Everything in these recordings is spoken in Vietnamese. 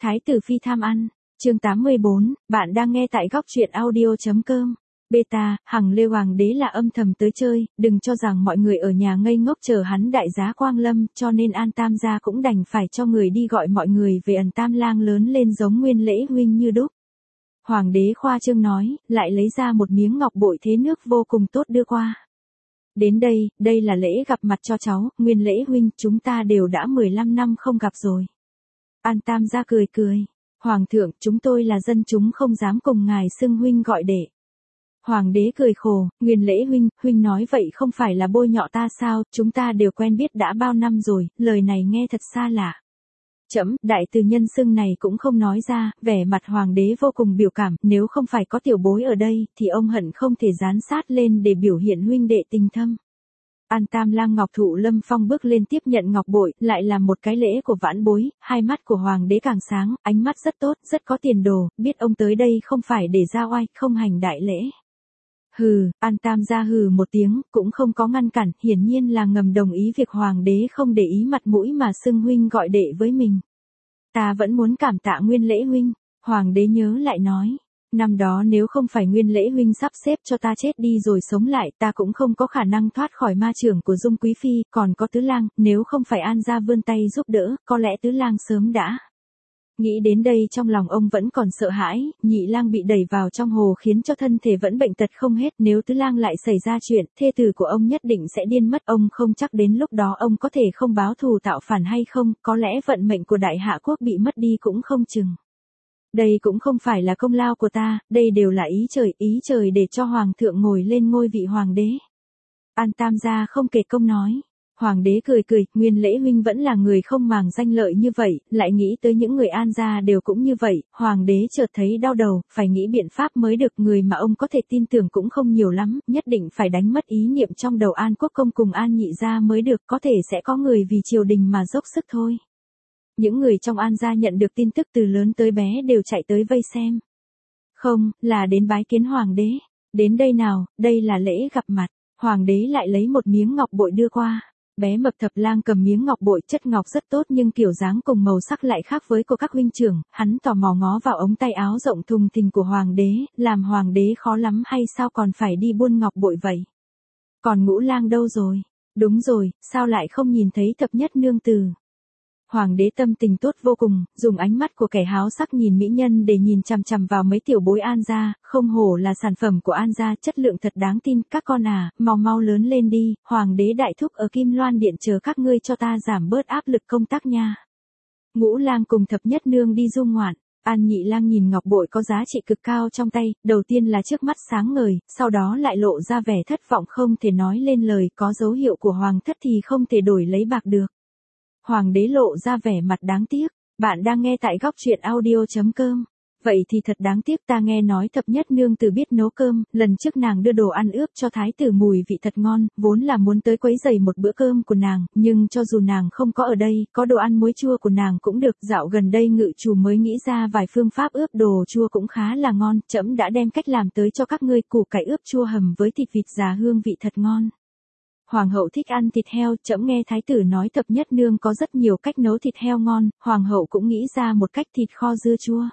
Thái tử phi tham ăn, chương 84, bạn đang nghe tại góc truyện audio.com. Beta, Hằng Lê Hoàng đế là âm thầm tới chơi, đừng cho rằng mọi người ở nhà ngây ngốc chờ hắn đại giá quang lâm, cho nên An Tam gia cũng đành phải cho người đi gọi mọi người về ẩn Tam lang lớn lên giống Nguyên Lễ huynh như đúc. Hoàng đế khoa trương nói, lại lấy ra một miếng ngọc bội thế nước vô cùng tốt đưa qua. Đến đây là lễ gặp mặt cho cháu, Nguyên Lễ huynh, chúng ta đều đã 15 năm không gặp rồi. An Tam gia cười cười, Hoàng thượng, chúng tôi là dân chúng không dám cùng ngài xưng huynh gọi đệ. Hoàng đế cười khổ, Nguyên Lễ huynh nói vậy không phải là bôi nhọ ta sao, chúng ta đều quen biết đã bao năm rồi, lời này nghe thật xa lạ. Trẫm, đại từ nhân xưng này cũng không nói ra, vẻ mặt hoàng đế vô cùng biểu cảm, nếu không phải có tiểu bối ở đây, thì ông hận không thể dán sát lên để biểu hiện huynh đệ tình thâm. An Tam lang Ngọc Thụ Lâm Phong bước lên tiếp nhận ngọc bội, lại là một cái lễ của vãn bối, hai mắt của hoàng đế càng sáng, ánh mắt rất tốt, rất có tiền đồ, biết ông tới đây không phải để ra oai, không hành đại lễ. Hừ, An Tam gia hừ một tiếng, cũng không có ngăn cản, hiển nhiên là ngầm đồng ý việc hoàng đế không để ý mặt mũi mà xưng huynh gọi đệ với mình. Ta vẫn muốn cảm tạ Nguyên Lễ huynh, hoàng đế nhớ lại nói. Năm đó nếu không phải Nguyên Lễ huynh sắp xếp cho ta chết đi rồi sống lại, ta cũng không có khả năng thoát khỏi ma chưởng của Dung Quý Phi, còn có Tứ Lang, nếu không phải An gia vươn tay giúp đỡ, có lẽ Tứ Lang sớm đã. Nghĩ đến đây trong lòng ông vẫn còn sợ hãi, Nhị Lang bị đẩy vào trong hồ khiến cho thân thể vẫn bệnh tật không hết, nếu Tứ Lang lại xảy ra chuyện, thê tử của ông nhất định sẽ điên mất, ông không chắc đến lúc đó ông có thể không báo thù tạo phản hay không, có lẽ vận mệnh của Đại Hạ quốc bị mất đi cũng không chừng. Đây cũng không phải là công lao của ta, đây đều là ý trời để cho hoàng thượng ngồi lên ngôi vị hoàng đế. An Tam gia không kể công nói. Hoàng đế cười, Nguyên Lễ huynh vẫn là người không màng danh lợi như vậy, lại nghĩ tới những người An gia đều cũng như vậy, hoàng đế chợt thấy đau đầu, phải nghĩ biện pháp mới được, người mà ông có thể tin tưởng cũng không nhiều lắm, nhất định phải đánh mất ý niệm trong đầu An Quốc công cùng An Nhị gia mới được, có thể sẽ có người vì triều đình mà dốc sức thôi. Những người trong An gia nhận được tin tức từ lớn tới bé đều chạy tới vây xem. Không, là đến bái kiến hoàng đế. Đến đây nào, đây là lễ gặp mặt. Hoàng đế lại lấy một miếng ngọc bội đưa qua. Bé Mập Thập Lang cầm miếng ngọc bội, chất ngọc rất tốt nhưng kiểu dáng cùng màu sắc lại khác với của các huynh trưởng, hắn tò mò ngó vào ống tay áo rộng thùng thình của hoàng đế, làm hoàng đế khó lắm hay sao còn phải đi buôn ngọc bội vậy? Còn Ngũ Lang đâu rồi? Đúng rồi, sao lại không nhìn thấy Thập Nhất nương tử? Hoàng đế tâm tình tốt vô cùng, dùng ánh mắt của kẻ háo sắc nhìn mỹ nhân để nhìn chằm chằm vào mấy tiểu bối An gia, không hổ là sản phẩm của An gia, chất lượng thật đáng tin, các con à, mau lớn lên đi, hoàng đế đại thúc ở Kim Loan điện chờ các ngươi cho ta giảm bớt áp lực công tác nha. Ngũ Lang cùng Thập Nhất nương đi du ngoạn. An Nhị Lang nhìn ngọc bội có giá trị cực cao trong tay, đầu tiên là trước mắt sáng ngời, sau đó lại lộ ra vẻ thất vọng không thể nói lên lời, có dấu hiệu của hoàng thất thì không thể đổi lấy bạc được. Hoàng đế lộ ra vẻ mặt đáng tiếc, bạn đang nghe tại góc truyện audio.com. Vậy thì thật đáng tiếc, ta nghe nói Thập Nhất nương tử biết nấu cơm, lần trước nàng đưa đồ ăn ướp cho thái tử mùi vị thật ngon, vốn là muốn tới quấy rầy một bữa cơm của nàng, nhưng cho dù nàng không có ở đây, có đồ ăn muối chua của nàng cũng được, dạo gần đây ngự chủ mới nghĩ ra vài phương pháp ướp đồ chua cũng khá là ngon, trẫm đã đem cách làm tới cho các ngươi, củ cải ướp chua hầm với thịt vịt già hương vị thật ngon. Hoàng hậu thích ăn thịt heo, trẫm nghe thái tử nói Thập Nhất nương có rất nhiều cách nấu thịt heo ngon, hoàng hậu cũng nghĩ ra một cách thịt kho dưa chua.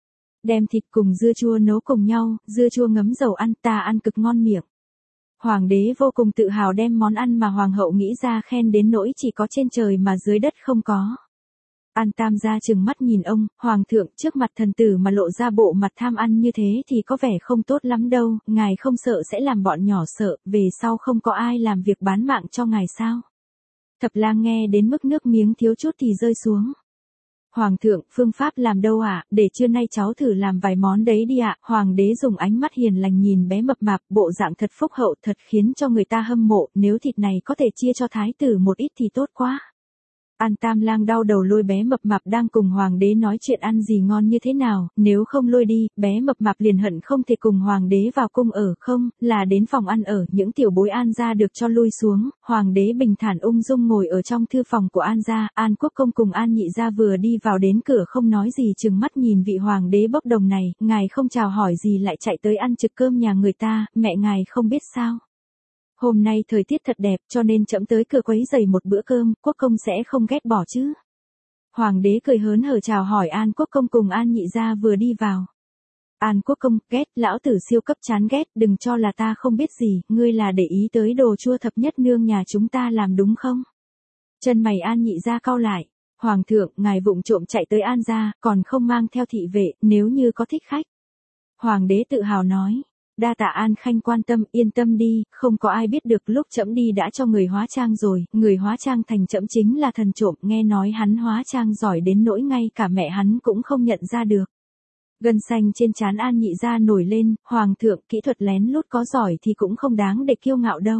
Đem thịt cùng dưa chua nấu cùng nhau, dưa chua ngấm dầu ăn, ta ăn cực ngon miệng. Hoàng đế vô cùng tự hào đem món ăn mà hoàng hậu nghĩ ra khen đến nỗi chỉ có trên trời mà dưới đất không có. An Tam gia trừng mắt nhìn ông, hoàng thượng, trước mặt thần tử mà lộ ra bộ mặt tham ăn như thế thì có vẻ không tốt lắm đâu, ngài không sợ sẽ làm bọn nhỏ sợ, về sau không có ai làm việc bán mạng cho ngài sao? Thập Lang nghe đến mức nước miếng thiếu chút thì rơi xuống. Hoàng thượng, phương pháp làm đâu ạ, để trưa nay cháu thử làm vài món đấy đi ạ. Hoàng đế dùng ánh mắt hiền lành nhìn bé mập mạp, bộ dạng thật phúc hậu, thật khiến cho người ta hâm mộ, nếu thịt này có thể chia cho thái tử một ít thì tốt quá. An Tam lang đau đầu lôi bé mập mạp đang cùng hoàng đế nói chuyện ăn gì ngon như thế nào, nếu không lôi đi, bé mập mạp liền hận không thể cùng hoàng đế vào cung ở, không, là đến phòng ăn ở, những tiểu bối An gia được cho lui xuống, hoàng đế bình thản ung dung ngồi ở trong thư phòng của An gia, An Quốc công cùng An Nhị gia vừa đi vào đến cửa không nói gì chừng mắt nhìn vị hoàng đế bốc đồng này, ngài không chào hỏi gì lại chạy tới ăn trực cơm nhà người ta, mẹ ngài không biết sao? Hôm nay thời tiết thật đẹp cho nên trẫm tới cửa quấy rầy một bữa cơm, quốc công sẽ không ghét bỏ chứ? Hoàng đế cười hớn hở chào hỏi An Quốc công cùng An Nhị gia vừa đi vào. An Quốc công, ghét, lão tử siêu cấp chán ghét, đừng cho là ta không biết gì, ngươi là để ý tới đồ chua thập nhất nương nhà chúng ta làm đúng không? Chân mày An Nhị gia cau lại. Hoàng thượng, ngài vụng trộm chạy tới An gia, còn không mang theo thị vệ, nếu như có thích khách. Hoàng đế tự hào nói. Đa tạ An Khanh quan tâm, yên tâm đi, không có ai biết được lúc trẫm đi đã cho người hóa trang rồi, người hóa trang thành trẫm chính là thần trộm, nghe nói hắn hóa trang giỏi đến nỗi ngay cả mẹ hắn cũng không nhận ra được. Gân xanh trên trán An Nhị gia nổi lên, Hoàng thượng, kỹ thuật lén lút có giỏi thì cũng không đáng để kiêu ngạo đâu.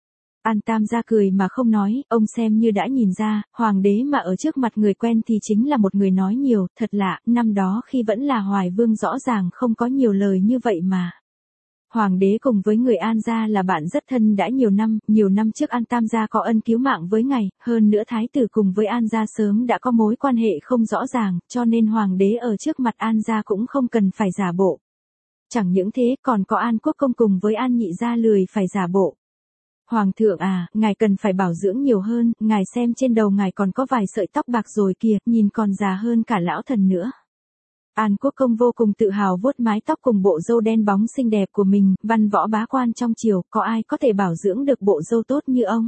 An Tam gia cười mà không nói, ông xem như đã nhìn ra, Hoàng đế mà ở trước mặt người quen thì chính là một người nói nhiều, thật lạ, năm đó khi vẫn là Hoài Vương rõ ràng không có nhiều lời như vậy mà. Hoàng đế cùng với người An gia là bạn rất thân đã nhiều năm trước An Tam gia có ân cứu mạng với ngài, hơn nữa thái tử cùng với An gia sớm đã có mối quan hệ không rõ ràng, cho nên Hoàng đế ở trước mặt An gia cũng không cần phải giả bộ. Chẳng những thế còn có An Quốc công cùng với An Nhị gia lười phải giả bộ. Hoàng thượng à, ngài cần phải bảo dưỡng nhiều hơn, ngài xem trên đầu ngài còn có vài sợi tóc bạc rồi kìa, nhìn còn già hơn cả lão thần nữa. An Quốc công vô cùng tự hào vuốt mái tóc cùng bộ râu đen bóng xinh đẹp của mình, văn võ bá quan trong triều, có ai có thể bảo dưỡng được bộ râu tốt như ông.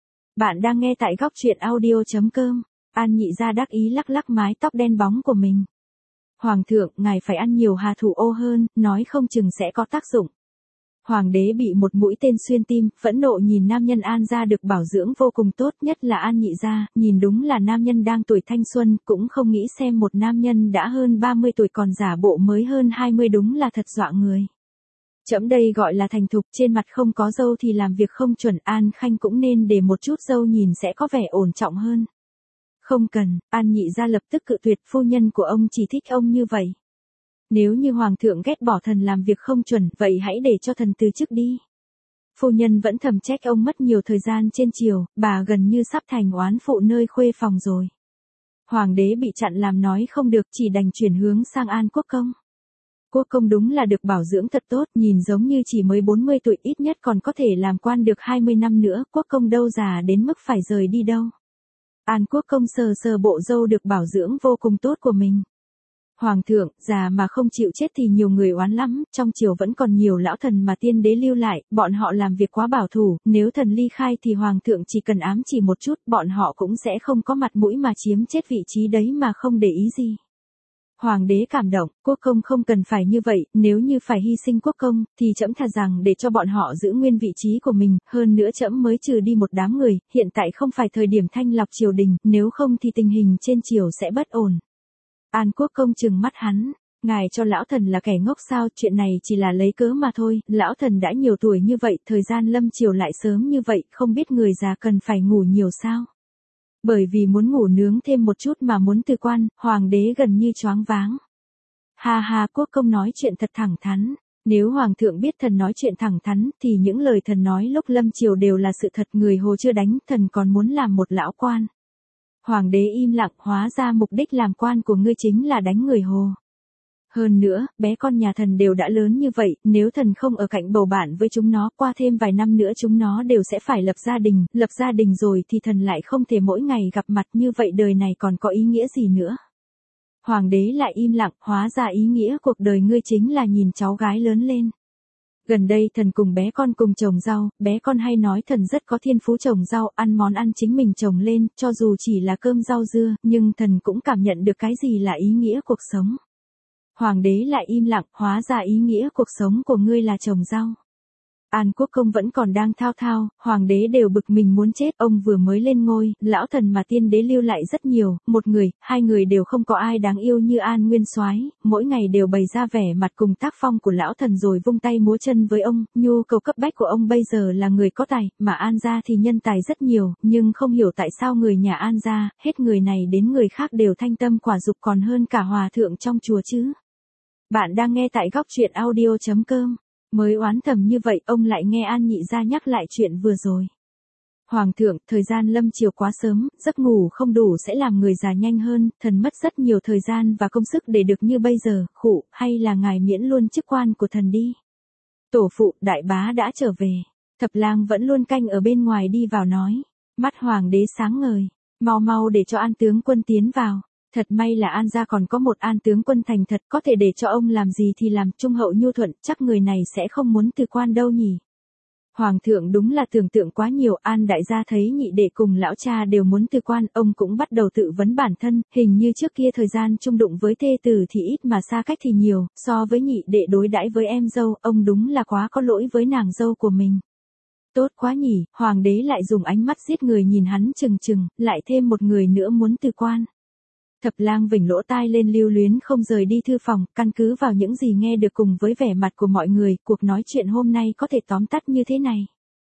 Bạn đang nghe tại góc truyện audio.com, An Nhị gia đắc ý lắc lắc mái tóc đen bóng của mình. Hoàng thượng, ngài phải ăn nhiều hà thủ ô hơn, nói không chừng sẽ có tác dụng. Hoàng đế bị một mũi tên xuyên tim, phẫn nộ nhìn nam nhân An gia được bảo dưỡng vô cùng tốt, nhất là An Nhị gia, nhìn đúng là nam nhân đang tuổi thanh xuân, cũng không nghĩ xem một nam nhân đã hơn 30 tuổi còn giả bộ mới hơn 20 đúng là thật dọa người. Trẫm đây gọi là thành thục, trên mặt không có râu thì làm việc không chuẩn, An Khanh cũng nên để một chút râu nhìn sẽ có vẻ ổn trọng hơn. Không cần, An Nhị gia lập tức cự tuyệt, phu nhân của ông chỉ thích ông như vậy. Nếu như Hoàng thượng ghét bỏ thần làm việc không chuẩn, vậy hãy để cho thần từ chức đi. Phu nhân vẫn thầm trách ông mất nhiều thời gian trên triều, bà gần như sắp thành oán phụ nơi khuê phòng rồi. Hoàng đế bị chặn làm nói không được, chỉ đành chuyển hướng sang An Quốc công. Quốc công đúng là được bảo dưỡng thật tốt, nhìn giống như chỉ mới 40 tuổi, ít nhất còn có thể làm quan được 20 năm nữa, quốc công đâu già đến mức phải rời đi đâu. An Quốc công sờ sờ bộ râu được bảo dưỡng vô cùng tốt của mình. Hoàng thượng, già mà không chịu chết thì nhiều người oán lắm, trong triều vẫn còn nhiều lão thần mà tiên đế lưu lại, bọn họ làm việc quá bảo thủ, nếu thần ly khai thì Hoàng thượng chỉ cần ám chỉ một chút, bọn họ cũng sẽ không có mặt mũi mà chiếm chết vị trí đấy mà không để ý gì. Hoàng đế cảm động, quốc công không cần phải như vậy, nếu như phải hy sinh quốc công, thì trẫm thà rằng để cho bọn họ giữ nguyên vị trí của mình, hơn nữa trẫm mới trừ đi một đám người, hiện tại không phải thời điểm thanh lọc triều đình, nếu không thì tình hình trên triều sẽ bất ổn. An Quốc công trừng mắt hắn, ngài cho lão thần là kẻ ngốc sao, chuyện này chỉ là lấy cớ mà thôi, lão thần đã nhiều tuổi như vậy, thời gian lâm triều lại sớm như vậy, không biết người già cần phải ngủ nhiều sao. Bởi vì muốn ngủ nướng thêm một chút mà muốn từ quan, hoàng đế gần như choáng váng. Ha ha, quốc công nói chuyện thật thẳng thắn, nếu hoàng thượng biết thần nói chuyện thẳng thắn, thì những lời thần nói lúc lâm triều đều là sự thật, người Hồ chưa đánh, thần còn muốn làm một lão quan. Hoàng đế im lặng, hóa ra mục đích làm quan của ngươi chính là đánh người Hồ. Hơn nữa, bé con nhà thần đều đã lớn như vậy, nếu thần không ở cạnh bầu bạn với chúng nó, qua thêm vài năm nữa chúng nó đều sẽ phải lập gia đình rồi thì thần lại không thể mỗi ngày gặp mặt, như vậy đời này còn có ý nghĩa gì nữa. Hoàng đế lại im lặng, hóa ra ý nghĩa cuộc đời ngươi chính là nhìn cháu gái lớn lên. Gần đây thần cùng bé con cùng trồng rau, bé con hay nói thần rất có thiên phú trồng rau, ăn món ăn chính mình trồng lên, cho dù chỉ là cơm rau dưa, nhưng thần cũng cảm nhận được cái gì là ý nghĩa cuộc sống. Hoàng đế lại im lặng, hóa ra ý nghĩa cuộc sống của ngươi là trồng rau. An Quốc công vẫn còn đang thao thao, hoàng đế đều bực mình muốn chết, ông vừa mới lên ngôi, lão thần mà tiên đế lưu lại rất nhiều, một người, hai người đều không có ai đáng yêu như An Nguyên Soái, mỗi ngày đều bày ra vẻ mặt cùng tác phong của lão thần rồi vung tay múa chân với ông, nhu cầu cấp bách của ông bây giờ là người có tài, mà An gia thì nhân tài rất nhiều, nhưng không hiểu tại sao người nhà An gia, hết người này đến người khác đều thanh tâm quả dục còn hơn cả hòa thượng trong chùa chứ. Bạn đang nghe tại góc truyện audio.com. Mới oán thầm như vậy, ông lại nghe An Nhị gia nhắc lại chuyện vừa rồi. Hoàng thượng, thời gian lâm chiều quá sớm, giấc ngủ không đủ sẽ làm người già nhanh hơn, thần mất rất nhiều thời gian và công sức để được như bây giờ, khụ, hay là ngài miễn luôn chức quan của thần đi. Tổ phụ, đại bá đã trở về. Thập lang vẫn luôn canh ở bên ngoài đi vào nói. Mắt hoàng đế sáng ngời, mau mau để cho An tướng quân tiến vào. Thật may là An gia còn có một An tướng quân thành thật, có thể để cho ông làm gì thì làm, trung hậu nhu thuận, chắc người này sẽ không muốn từ quan đâu nhỉ. Hoàng thượng đúng là tưởng tượng quá nhiều. An đại gia thấy nhị đệ cùng lão cha đều muốn từ quan, ông cũng bắt đầu tự vấn bản thân, hình như trước kia thời gian chung đụng với thê tử thì ít mà xa cách thì nhiều, so với nhị đệ đối đãi với em dâu, ông đúng là quá có lỗi với nàng dâu của mình. Tốt quá nhỉ, hoàng đế lại dùng ánh mắt giết người nhìn hắn chừng chừng, lại thêm một người nữa muốn từ quan. Thập Lang vểnh lỗ tai lên lưu luyến không rời đi thư phòng, căn cứ vào những gì nghe được cùng với vẻ mặt của mọi người, cuộc nói chuyện hôm nay có thể tóm tắt như thế này.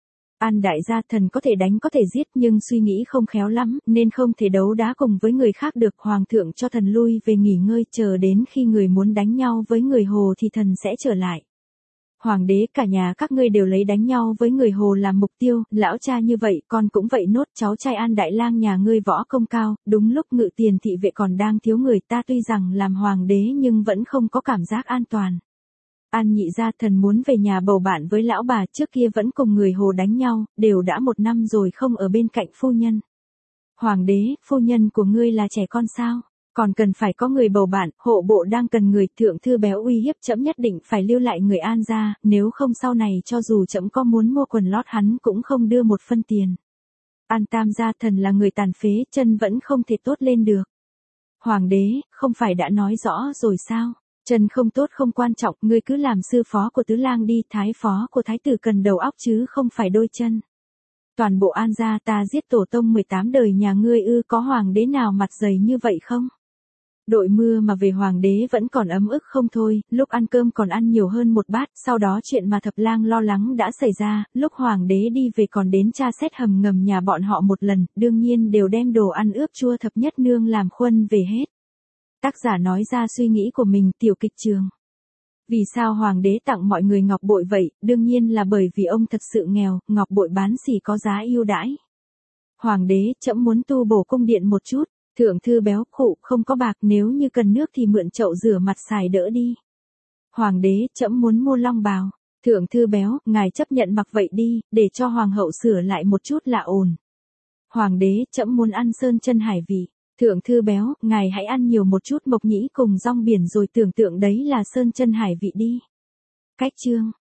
An đại gia, thần có thể đánh có thể giết nhưng suy nghĩ không khéo lắm, nên không thể đấu đá cùng với người khác được. Hoàng thượng cho thần lui về nghỉ ngơi, chờ đến khi người muốn đánh nhau với người Hồ thì thần sẽ trở lại. Hoàng đế, cả nhà các ngươi đều lấy đánh nhau với người Hồ làm mục tiêu, lão cha như vậy, con cũng vậy nốt. Cháu trai An đại lang nhà ngươi võ công cao, đúng lúc Ngự Tiền thị vệ còn đang thiếu người, ta tuy rằng làm hoàng đế nhưng vẫn không có cảm giác an toàn. An nhị gia, thần muốn về nhà bầu bạn với lão bà, trước kia vẫn cùng người Hồ đánh nhau, đều đã 1 năm rồi không ở bên cạnh phu nhân. Hoàng đế, phu nhân của ngươi là trẻ con sao? Còn cần phải có người bầu bạn, hộ bộ đang cần người. Thượng thư Béo uy hiếp trẫm nhất định phải lưu lại người An gia, nếu không sau này cho dù trẫm có muốn mua quần lót hắn cũng không đưa 1 phân tiền. An tam gia, thần là người tàn phế, chân vẫn không thể tốt lên được. Hoàng đế, không phải đã nói rõ rồi sao? Chân không tốt không quan trọng, ngươi cứ làm sư phó của tứ lang đi, thái phó của thái tử cần đầu óc chứ không phải đôi chân. Toàn bộ An gia ta giết tổ tông 18 đời nhà ngươi ư, có hoàng đế nào mặt dày như vậy không? Đội mưa mà về hoàng đế vẫn còn ấm ức không thôi, lúc ăn cơm còn ăn nhiều hơn 1 bát, sau đó chuyện mà Thập Lang lo lắng đã xảy ra, lúc hoàng đế đi về còn đến tra xét hầm ngầm nhà bọn họ một lần, đương nhiên đều đem đồ ăn ướp chua Thập Nhất Nương làm khuân về hết. Tác giả nói ra suy nghĩ của mình, tiểu kịch trường. Vì sao hoàng đế tặng mọi người ngọc bội vậy? Đương nhiên là bởi vì ông thật sự nghèo, ngọc bội bán xỉ có giá ưu đãi. Hoàng đế, trẫm muốn tu bổ cung điện một chút. Thượng thư Béo, khụ, không có bạc, nếu như cần nước thì mượn chậu rửa mặt xài đỡ đi. Hoàng đế, trẫm muốn mua long bào. Thượng thư Béo, ngài chấp nhận mặc vậy đi, để cho hoàng hậu sửa lại một chút là ổn. Hoàng đế, trẫm muốn ăn sơn chân hải vị. Thượng thư Béo, ngài hãy ăn nhiều một chút mộc nhĩ cùng rong biển rồi tưởng tượng đấy là sơn chân hải vị đi. Cách chương